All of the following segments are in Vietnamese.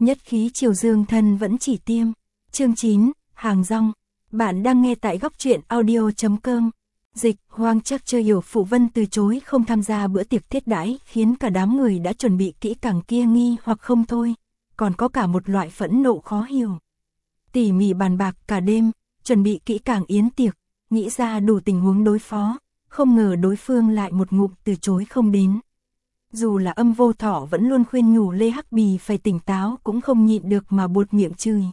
Nhất khí chiều dương thân vẫn chỉ tiêm. Chương 9, hàng rong. Bạn đang nghe tại góc truyện audio.com. Dịch, Hoang chắc chưa hiểu Phụ Vân từ chối không tham gia bữa tiệc thiết đãi khiến cả đám người đã chuẩn bị kỹ càng kia nghi hoặc không thôi, còn có cả một loại phẫn nộ khó hiểu. Tỉ mỉ bàn bạc cả đêm, chuẩn bị kỹ càng yến tiệc, nghĩ ra đủ tình huống đối phó, không ngờ đối phương lại một ngụm từ chối không đến. Dù là Âm Vô Thọ vẫn luôn khuyên nhủ Lê Hắc Bì phải tỉnh táo cũng không nhịn được mà buột miệng chửi.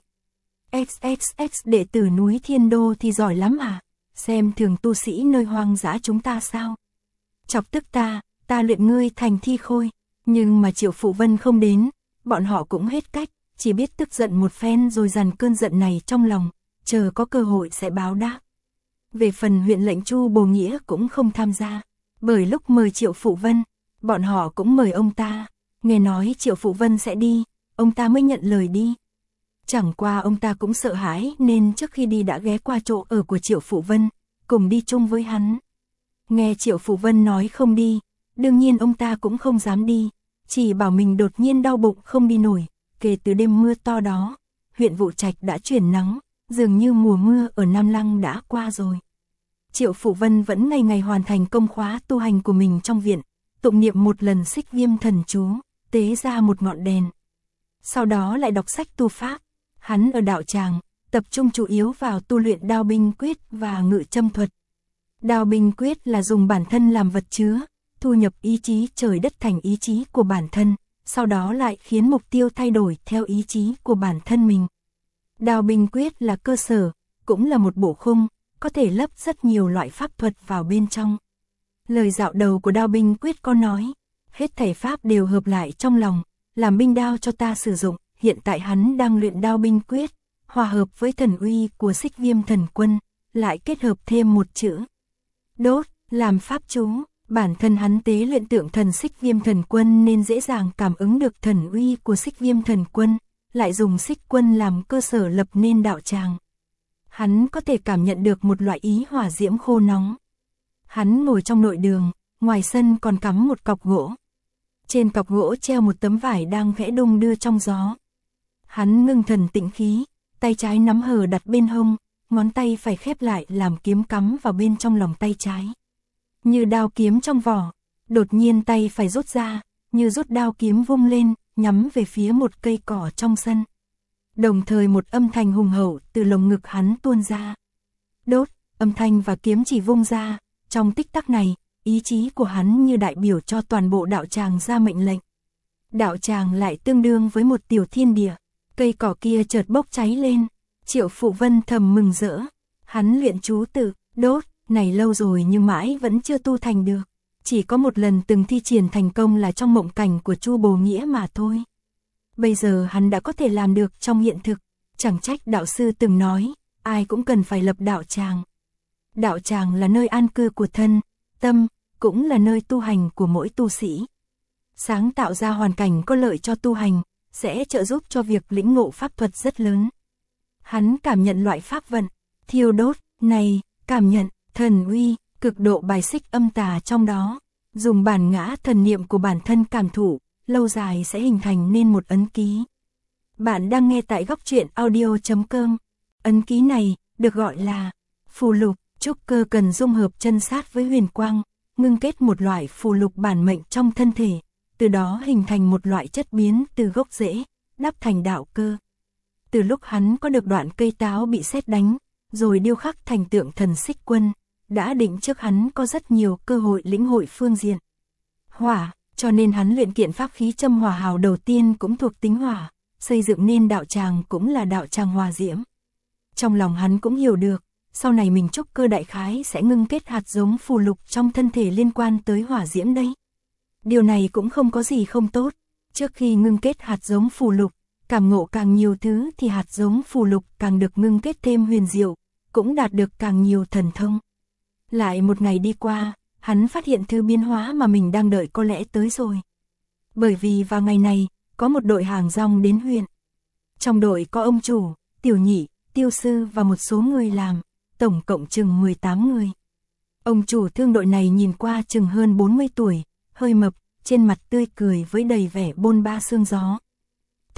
XXX đệ tử núi Thiên Đô thì giỏi lắm à, xem thường tu sĩ nơi hoang dã chúng ta sao. Chọc tức ta luyện ngươi thành thi khôi, nhưng mà Triệu Phụ Vân không đến, bọn họ cũng hết cách, chỉ biết tức giận một phen rồi dằn cơn giận này trong lòng, chờ có cơ hội sẽ báo đáp. Về phần huyện lệnh Chu Bồ Nghĩa cũng không tham gia, bởi lúc mời Triệu Phụ Vân, bọn họ cũng mời ông ta, nghe nói Triệu Phụ Vân sẽ đi, ông ta mới nhận lời đi. Chẳng qua ông ta cũng sợ hãi nên trước khi đi đã ghé qua chỗ ở của Triệu Phụ Vân, cùng đi chung với hắn. Nghe Triệu Phụ Vân nói không đi, đương nhiên ông ta cũng không dám đi, chỉ bảo mình đột nhiên đau bụng không đi nổi. Kể từ đêm mưa to đó, huyện Vụ Trạch đã chuyển nắng, dường như mùa mưa ở Nam Lăng đã qua rồi. Triệu Phụ Vân vẫn ngày ngày hoàn thành công khóa tu hành của mình trong viện, tụng niệm một lần Xích Viêm thần chú, tế ra một ngọn đèn. Sau đó lại đọc sách tu pháp, hắn ở đạo tràng, tập trung chủ yếu vào tu luyện đao binh quyết và ngự châm thuật. Đao binh quyết là dùng bản thân làm vật chứa, thu nhập ý chí trời đất thành ý chí của bản thân, sau đó lại khiến mục tiêu thay đổi theo ý chí của bản thân mình. Đao binh quyết là cơ sở, cũng là một bộ khung, có thể lấp rất nhiều loại pháp thuật vào bên trong. Lời dạo đầu của đao binh quyết có nói, hết thảy pháp đều hợp lại trong lòng, làm binh đao cho ta sử dụng. Hiện tại hắn đang luyện đao binh quyết, hòa hợp với thần uy của Xích Viêm thần quân, lại kết hợp thêm một chữ đốt, làm pháp chú. Bản thân hắn tế luyện tượng thần Xích Viêm thần quân nên dễ dàng cảm ứng được thần uy của Xích Viêm thần quân, lại dùng xích quân làm cơ sở lập nên đạo tràng. Hắn có thể cảm nhận được một loại ý hỏa diễm khô nóng. Hắn ngồi trong nội đường, ngoài sân còn cắm một cọc gỗ. Trên cọc gỗ treo một tấm vải đang khẽ đung đưa trong gió. Hắn ngưng thần tĩnh khí, tay trái nắm hờ đặt bên hông, ngón tay phải khép lại làm kiếm cắm vào bên trong lòng tay trái. Như đao kiếm trong vỏ, đột nhiên tay phải rút ra, như rút đao kiếm vung lên, nhắm về phía một cây cỏ trong sân. Đồng thời một âm thanh hùng hậu từ lồng ngực hắn tuôn ra. Đốt, âm thanh và kiếm chỉ vung ra, trong tích tắc này, ý chí của hắn như đại biểu cho toàn bộ đạo tràng ra mệnh lệnh. Đạo tràng lại tương đương với một tiểu thiên địa. Cây cỏ kia chợt bốc cháy lên, Triệu Phụ Vân thầm mừng rỡ. Hắn luyện chú tự đốt này lâu rồi nhưng mãi vẫn chưa tu thành được. Chỉ có một lần từng thi triển thành công là trong mộng cảnh của Chu Bồ Nghĩa mà thôi. Bây giờ hắn đã có thể làm được trong hiện thực. Chẳng trách đạo sư từng nói, ai cũng cần phải lập đạo tràng. Đạo tràng là nơi an cư của thân, tâm, cũng là nơi tu hành của mỗi tu sĩ. Sáng tạo ra hoàn cảnh có lợi cho tu hành, sẽ trợ giúp cho việc lĩnh ngộ pháp thuật rất lớn. Hắn cảm nhận loại pháp vận, thiêu đốt, này, cảm nhận, thần uy, cực độ bài xích âm tà trong đó. Dùng bản ngã thần niệm của bản thân cảm thụ, lâu dài sẽ hình thành nên một ấn ký. Bạn đang nghe tại góc truyện audio.com. Ấn ký này, được gọi là phù lục, trúc cơ cần dung hợp chân sát với huyền quang, ngưng kết một loại phù lục bản mệnh trong thân thể. Từ đó hình thành một loại chất biến từ gốc rễ, đắp thành đạo cơ. Từ lúc hắn có được đoạn cây táo bị sét đánh, rồi điêu khắc thành tượng thần Xích Quân, đã định trước hắn có rất nhiều cơ hội lĩnh hội phương diện hỏa, cho nên hắn luyện kiện pháp khí châm hỏa hào đầu tiên cũng thuộc tính hỏa, xây dựng nên đạo tràng cũng là đạo tràng hỏa diễm. Trong lòng hắn cũng hiểu được, sau này mình trúc cơ đại khái sẽ ngưng kết hạt giống phù lục trong thân thể liên quan tới hỏa diễm đấy. Điều này cũng không có gì không tốt, trước khi ngưng kết hạt giống phù lục, cảm ngộ càng nhiều thứ thì hạt giống phù lục càng được ngưng kết thêm huyền diệu, cũng đạt được càng nhiều thần thông. Lại một ngày đi qua, hắn phát hiện thứ biến hóa mà mình đang đợi có lẽ tới rồi. Bởi vì vào ngày này, có một đội hàng rong đến huyện. Trong đội có ông chủ, tiểu nhị, tiêu sư và một số người làm, tổng cộng chừng 18 người. Ông chủ thương đội này nhìn qua chừng hơn 40 tuổi, hơi mập, trên mặt tươi cười với đầy vẻ bôn ba sương gió.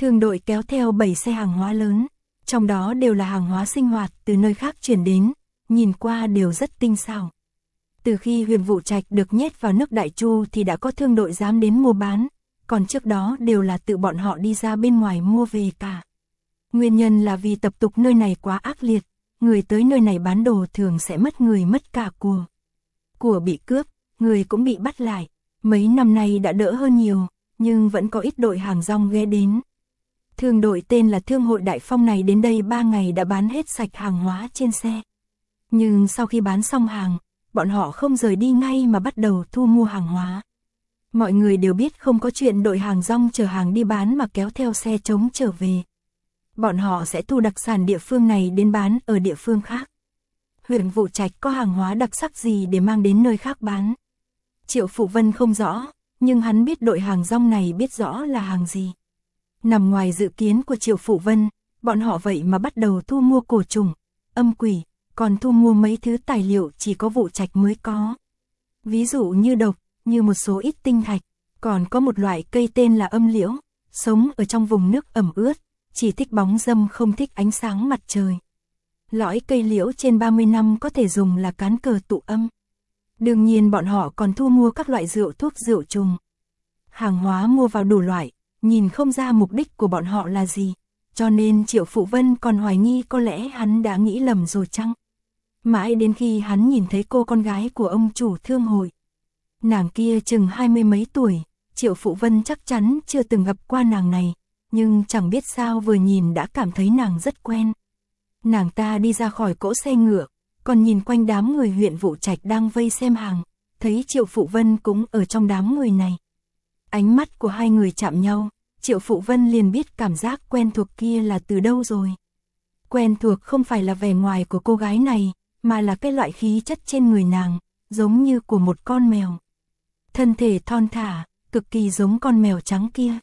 Thương đội kéo theo 7 xe hàng hóa lớn, trong đó đều là hàng hóa sinh hoạt từ nơi khác chuyển đến, nhìn qua đều rất tinh xảo. Từ khi Huyền Vũ Trạch được nhét vào nước Đại Chu thì đã có thương đội dám đến mua bán, còn trước đó đều là tự bọn họ đi ra bên ngoài mua về cả. Nguyên nhân là vì tập tục nơi này quá ác liệt, người tới nơi này bán đồ thường sẽ mất người mất cả của. Của bị cướp, người cũng bị bắt lại, mấy năm nay đã đỡ hơn nhiều, nhưng vẫn có ít đội hàng rong ghé đến. Thương đội tên là Thương hội Đại Phong này đến đây 3 ngày đã bán hết sạch hàng hóa trên xe. Nhưng sau khi bán xong hàng, bọn họ không rời đi ngay mà bắt đầu thu mua hàng hóa. Mọi người đều biết không có chuyện đội hàng rong chở hàng đi bán mà kéo theo xe trống trở về. Bọn họ sẽ thu đặc sản địa phương này đến bán ở địa phương khác. Huyền Vũ Trạch có hàng hóa đặc sắc gì để mang đến nơi khác bán? Triệu Phụ Vân không rõ, nhưng hắn biết đội hàng rong này biết rõ là hàng gì. Nằm ngoài dự kiến của Triệu Phụ Vân, bọn họ vậy mà bắt đầu thu mua cổ trùng, âm quỷ, còn thu mua mấy thứ tài liệu chỉ có Vũ Trạch mới có. Ví dụ như độc, như một số ít tinh thạch, còn có một loại cây tên là âm liễu, sống ở trong vùng nước ẩm ướt, chỉ thích bóng râm không thích ánh sáng mặt trời. Lõi cây liễu trên 30 năm có thể dùng là cán cờ tụ âm. Đương nhiên bọn họ còn thu mua các loại rượu thuốc rượu trùng. Hàng hóa mua vào đủ loại, nhìn không ra mục đích của bọn họ là gì, cho nên Triệu Phụ Vân còn hoài nghi có lẽ hắn đã nghĩ lầm rồi chăng. Mãi đến khi hắn nhìn thấy cô con gái của ông chủ thương hội. Nàng kia chừng 20 mấy tuổi, Triệu Phụ Vân chắc chắn chưa từng gặp qua nàng này, nhưng chẳng biết sao vừa nhìn đã cảm thấy nàng rất quen. Nàng ta đi ra khỏi cỗ xe ngựa, còn nhìn quanh đám người huyện Vũ Trạch đang vây xem hàng, thấy Triệu Phụ Vân cũng ở trong đám người này. Ánh mắt của hai người chạm nhau, Triệu Phụ Vân liền biết cảm giác quen thuộc kia là từ đâu rồi. Quen thuộc không phải là vẻ ngoài của cô gái này, mà là cái loại khí chất trên người nàng, giống như của một con mèo. Thân thể thon thả, cực kỳ giống con mèo trắng kia.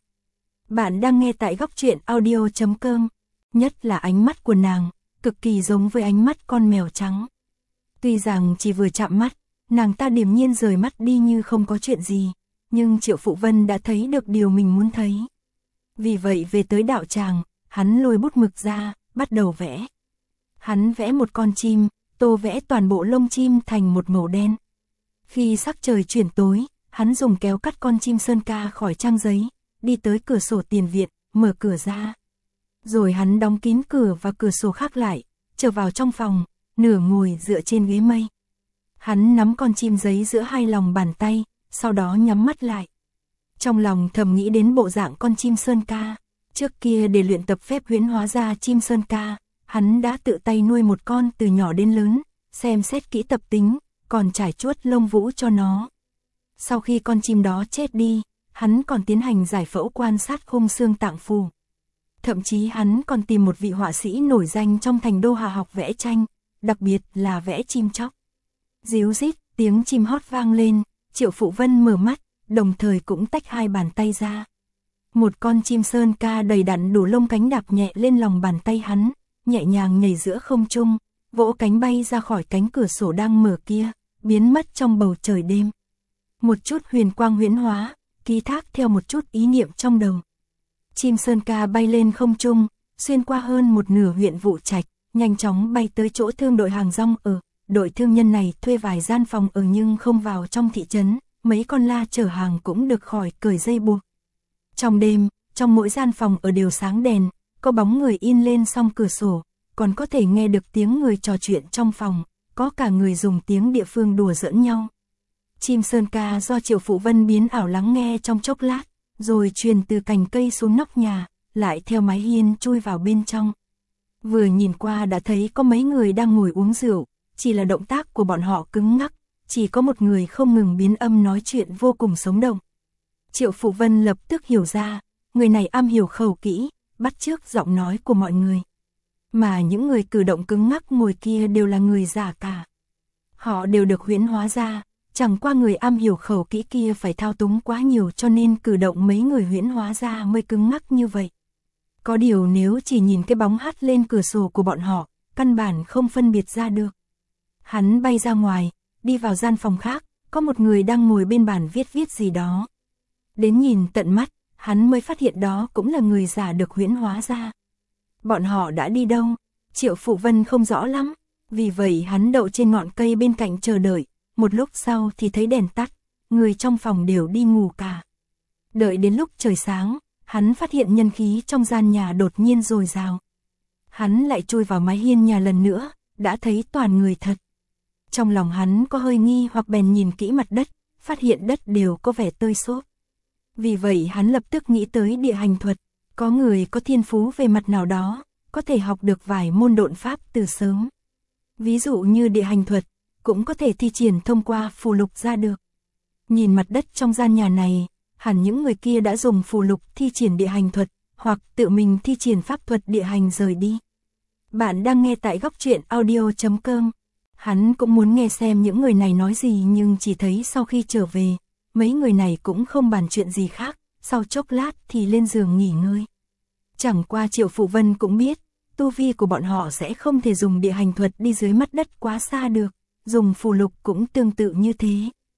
Bạn đang nghe tại góc truyện audio.com, nhất là ánh mắt của nàng, cực kỳ giống với ánh mắt con mèo trắng. Tuy rằng chỉ vừa chạm mắt, nàng ta điềm nhiên rời mắt đi như không có chuyện gì, nhưng Triệu Phụ Vân đã thấy được điều mình muốn thấy. Vì vậy về tới đạo tràng, hắn lôi bút mực ra, bắt đầu vẽ. Hắn vẽ một con chim, tô vẽ toàn bộ lông chim thành một màu đen. Khi sắc trời chuyển tối, hắn dùng kéo cắt con chim sơn ca khỏi trang giấy, đi tới cửa sổ tiền viện, mở cửa ra. Rồi hắn đóng kín cửa và cửa sổ khác lại, trở vào trong phòng, nửa ngồi dựa trên ghế mây. Hắn nắm con chim giấy giữa hai lòng bàn tay, sau đó nhắm mắt lại. Trong lòng thầm nghĩ đến bộ dạng con chim sơn ca. Trước kia để luyện tập phép huyễn hóa ra chim sơn ca, hắn đã tự tay nuôi một con từ nhỏ đến lớn, xem xét kỹ tập tính, còn trải chuốt lông vũ cho nó. Sau khi con chim đó chết đi, hắn còn tiến hành giải phẫu quan sát khung xương tạng phủ. Thậm chí hắn còn tìm một vị họa sĩ nổi danh trong thành đô Hà học vẽ tranh, đặc biệt là vẽ chim chóc. Ríu rít, tiếng chim hót vang lên, Triệu Phụ Vân mở mắt, đồng thời cũng tách hai bàn tay ra. Một con chim sơn ca đầy đặn đủ lông cánh đạp nhẹ lên lòng bàn tay hắn, nhẹ nhàng nhảy giữa không trung, vỗ cánh bay ra khỏi cánh cửa sổ đang mở kia, biến mất trong bầu trời đêm. Một chút huyền quang huyễn hóa, ký thác theo một chút ý niệm trong đầu. Chim sơn ca bay lên không trung, xuyên qua hơn một nửa huyện Vũ Trạch, nhanh chóng bay tới chỗ thương đội hàng rong ở. Đội thương nhân này thuê vài gian phòng ở nhưng không vào trong thị trấn, mấy con la chở hàng cũng được khỏi cởi dây buộc. Trong đêm, trong mỗi gian phòng ở đều sáng đèn, có bóng người in lên song cửa sổ, còn có thể nghe được tiếng người trò chuyện trong phòng, có cả người dùng tiếng địa phương đùa giỡn nhau. Chim sơn ca do Triệu Phụ Vân biến ảo lắng nghe trong chốc lát, rồi truyền từ cành cây xuống nóc nhà, lại theo mái hiên chui vào bên trong. Vừa nhìn qua đã thấy có mấy người đang ngồi uống rượu, chỉ là động tác của bọn họ cứng ngắc, chỉ có một người không ngừng biến âm nói chuyện vô cùng sống động. Triệu Phụ Vân lập tức hiểu ra, người này am hiểu khẩu kỹ, bắt chước giọng nói của mọi người. Mà những người cử động cứng ngắc ngồi kia đều là người giả cả. Họ đều được huyễn hóa ra, chẳng qua người am hiểu khẩu kỹ kia phải thao túng quá nhiều cho nên cử động mấy người huyễn hóa ra mới cứng ngắc như vậy. Có điều nếu chỉ nhìn cái bóng hắt lên cửa sổ của bọn họ, căn bản không phân biệt ra được. Hắn bay ra ngoài, đi vào gian phòng khác, có một người đang ngồi bên bàn viết gì đó. Đến nhìn tận mắt, hắn mới phát hiện đó cũng là người giả được huyễn hóa ra. Bọn họ đã đi đâu? Triệu Phụ Vân không rõ lắm, vì vậy hắn đậu trên ngọn cây bên cạnh chờ đợi, một lúc sau thì thấy đèn tắt, người trong phòng đều đi ngủ cả. Đợi đến lúc trời sáng, hắn phát hiện nhân khí trong gian nhà đột nhiên dồi dào. Hắn lại chui vào mái hiên nhà lần nữa, đã thấy toàn người thật. Trong lòng hắn có hơi nghi hoặc bèn nhìn kỹ mặt đất, phát hiện đất đều có vẻ tơi xốp. Vì vậy hắn lập tức nghĩ tới địa hành thuật, có người có thiên phú về mặt nào đó, có thể học được vài môn độn pháp từ sớm. Ví dụ như địa hành thuật, cũng có thể thi triển thông qua phù lục ra được. Nhìn mặt đất trong gian nhà này, hẳn những người kia đã dùng phù lục thi triển địa hành thuật, hoặc tự mình thi triển pháp thuật địa hành rời đi. Bạn đang nghe tại góc truyện audio.com. Hắn cũng muốn nghe xem những người này nói gì nhưng chỉ thấy sau khi trở về, mấy người này cũng không bàn chuyện gì khác, sau chốc lát thì lên giường nghỉ ngơi. Chẳng qua Triệu Phụ Vân cũng biết, tu vi của bọn họ sẽ không thể dùng địa hành thuật đi dưới mặt đất quá xa được, dùng phù lục cũng tương tự như thế.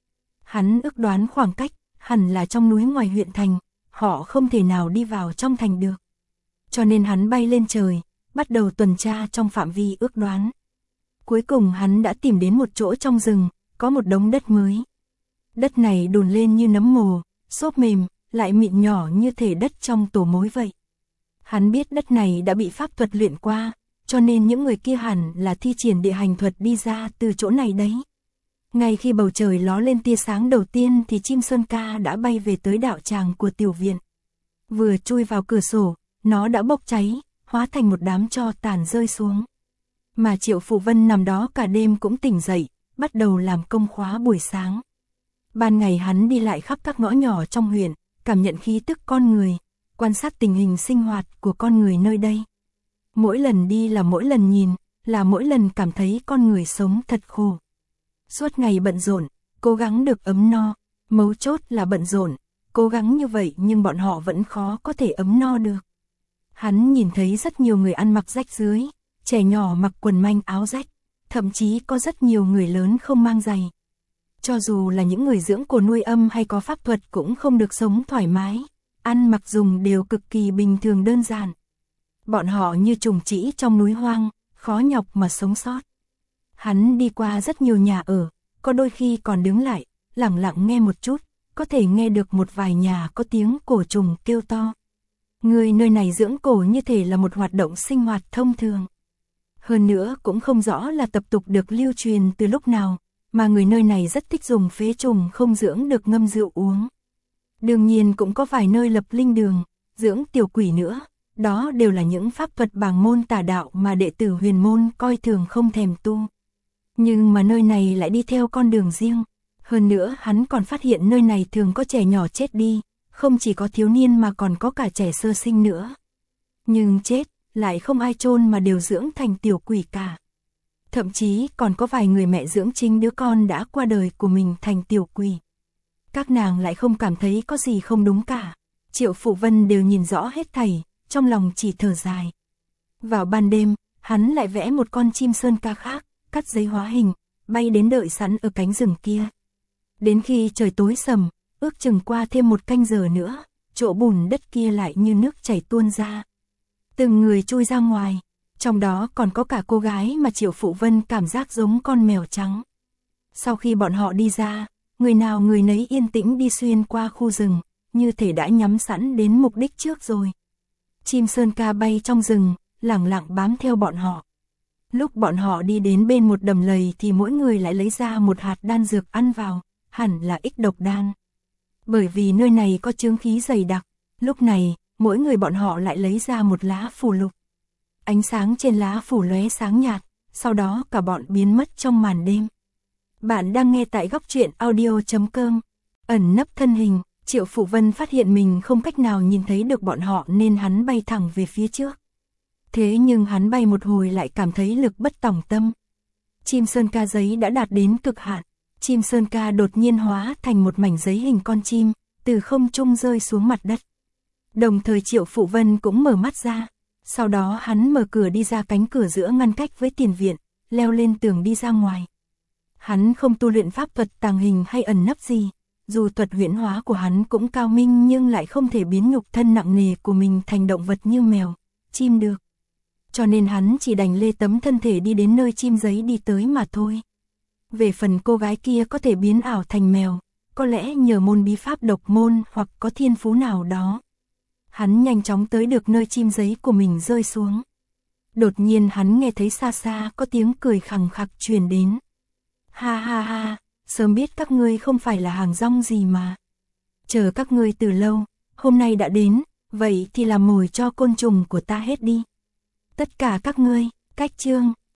Hắn ước đoán khoảng cách, hẳn là trong núi ngoài huyện thành, họ không thể nào đi vào trong thành được. Cho nên hắn bay lên trời, bắt đầu tuần tra trong phạm vi ước đoán. Cuối cùng hắn đã tìm đến một chỗ trong rừng, có một đống đất mới. Đất này đùn lên như nấm mồ, xốp mềm, lại mịn nhỏ như thể đất trong tổ mối vậy. Hắn biết đất này đã bị pháp thuật luyện qua, cho nên những người kia hẳn là thi triển địa hành thuật đi ra từ chỗ này đấy. Ngay khi bầu trời ló lên tia sáng đầu tiên thì chim sơn ca đã bay về tới đạo tràng của tiểu viện. Vừa chui vào cửa sổ, nó đã bốc cháy, hóa thành một đám tro tàn rơi xuống. Mà Triệu Phụ Vân nằm đó cả đêm cũng tỉnh dậy, bắt đầu làm công khóa buổi sáng. Ban ngày hắn đi lại khắp các ngõ nhỏ trong huyện, cảm nhận khí tức con người, quan sát tình hình sinh hoạt của con người nơi đây. Mỗi lần đi là mỗi lần nhìn, là mỗi lần cảm thấy con người sống thật khổ. Suốt ngày bận rộn, cố gắng được ấm no, mấu chốt là bận rộn, cố gắng như vậy nhưng bọn họ vẫn khó có thể ấm no được. Hắn nhìn thấy rất nhiều người ăn mặc rách rưới, trẻ nhỏ mặc quần manh áo rách, thậm chí có rất nhiều người lớn không mang giày. Cho dù là những người dưỡng cổ nuôi âm hay có pháp thuật cũng không được sống thoải mái, ăn mặc dùng đều cực kỳ bình thường đơn giản. Bọn họ như trùng trĩ trong núi hoang, khó nhọc mà sống sót. Hắn đi qua rất nhiều nhà ở, có đôi khi còn đứng lại, lặng lặng nghe một chút, có thể nghe được một vài nhà có tiếng cổ trùng kêu to. Người nơi này dưỡng cổ như thể là một hoạt động sinh hoạt thông thường. Hơn nữa cũng không rõ là tập tục được lưu truyền từ lúc nào, mà người nơi này rất thích dùng phế trùng không dưỡng được ngâm rượu uống. Đương nhiên cũng có vài nơi lập linh đường, dưỡng tiểu quỷ nữa, đó đều là những pháp thuật bảng môn tà đạo mà đệ tử huyền môn coi thường không thèm tu. Nhưng mà nơi này lại đi theo con đường riêng, hơn nữa hắn còn phát hiện nơi này thường có trẻ nhỏ chết đi, không chỉ có thiếu niên mà còn có cả trẻ sơ sinh nữa. Nhưng chết, lại không ai chôn mà đều dưỡng thành tiểu quỷ cả. Thậm chí còn có vài người mẹ dưỡng chính đứa con đã qua đời của mình thành tiểu quỷ. Các nàng lại không cảm thấy có gì không đúng cả. Triệu Phụ Vân đều nhìn rõ hết thảy, trong lòng chỉ thở dài. Vào ban đêm, hắn lại vẽ một con chim sơn ca khác, cắt giấy hóa hình, bay đến đợi sẵn ở cánh rừng kia. Đến khi trời tối sầm, ước chừng qua thêm một canh giờ nữa, chỗ bùn đất kia lại như nước chảy tuôn ra. Từng người chui ra ngoài, trong đó còn có cả cô gái mà Triệu Phụ Vân cảm giác giống con mèo trắng. Sau khi bọn họ đi ra, người nào người nấy yên tĩnh đi xuyên qua khu rừng, như thể đã nhắm sẵn đến mục đích trước rồi. Chim sơn ca bay trong rừng, lẳng lặng bám theo bọn họ. Lúc bọn họ đi đến bên một đầm lầy thì mỗi người lại lấy ra một hạt đan dược ăn vào, hẳn là ích độc đan. Bởi vì nơi này có chướng khí dày đặc, lúc này, mỗi người bọn họ lại lấy ra một lá phù lục. Ánh sáng trên lá phủ lóe sáng nhạt, sau đó cả bọn biến mất trong màn đêm. Bạn đang nghe tại góc truyện audio.com. Ẩn nấp thân hình, Triệu Phụ Vân phát hiện mình không cách nào nhìn thấy được bọn họ nên hắn bay thẳng về phía trước. Thế nhưng hắn bay một hồi lại cảm thấy lực bất tòng tâm. Chim sơn ca giấy đã đạt đến cực hạn. Chim sơn ca đột nhiên hóa thành một mảnh giấy hình con chim, từ không trung rơi xuống mặt đất. Đồng thời Triệu Phụ Vân cũng mở mắt ra. Sau đó hắn mở cửa đi ra cánh cửa giữa ngăn cách với tiền viện, leo lên tường đi ra ngoài. Hắn không tu luyện pháp thuật tàng hình hay ẩn nấp gì, Dù thuật huyễn hóa của hắn cũng cao minh nhưng lại không thể biến nhục thân nặng nề của mình thành động vật như mèo, chim được. Cho nên hắn chỉ đành lê tấm thân thể đi đến nơi chim giấy đi tới mà thôi. Về phần cô gái kia có thể biến ảo thành mèo, có lẽ nhờ môn bí pháp độc môn hoặc có thiên phú nào đó. Hắn nhanh chóng tới được nơi chim giấy của mình rơi xuống. Đột nhiên hắn nghe thấy xa xa có tiếng cười khằng khặc truyền đến. Ha ha ha, sớm biết các ngươi không phải là hàng rong gì mà. Chờ các ngươi từ lâu, hôm nay đã đến, vậy thì làm mồi cho côn trùng của ta hết đi. Tất cả các ngươi, cách chương.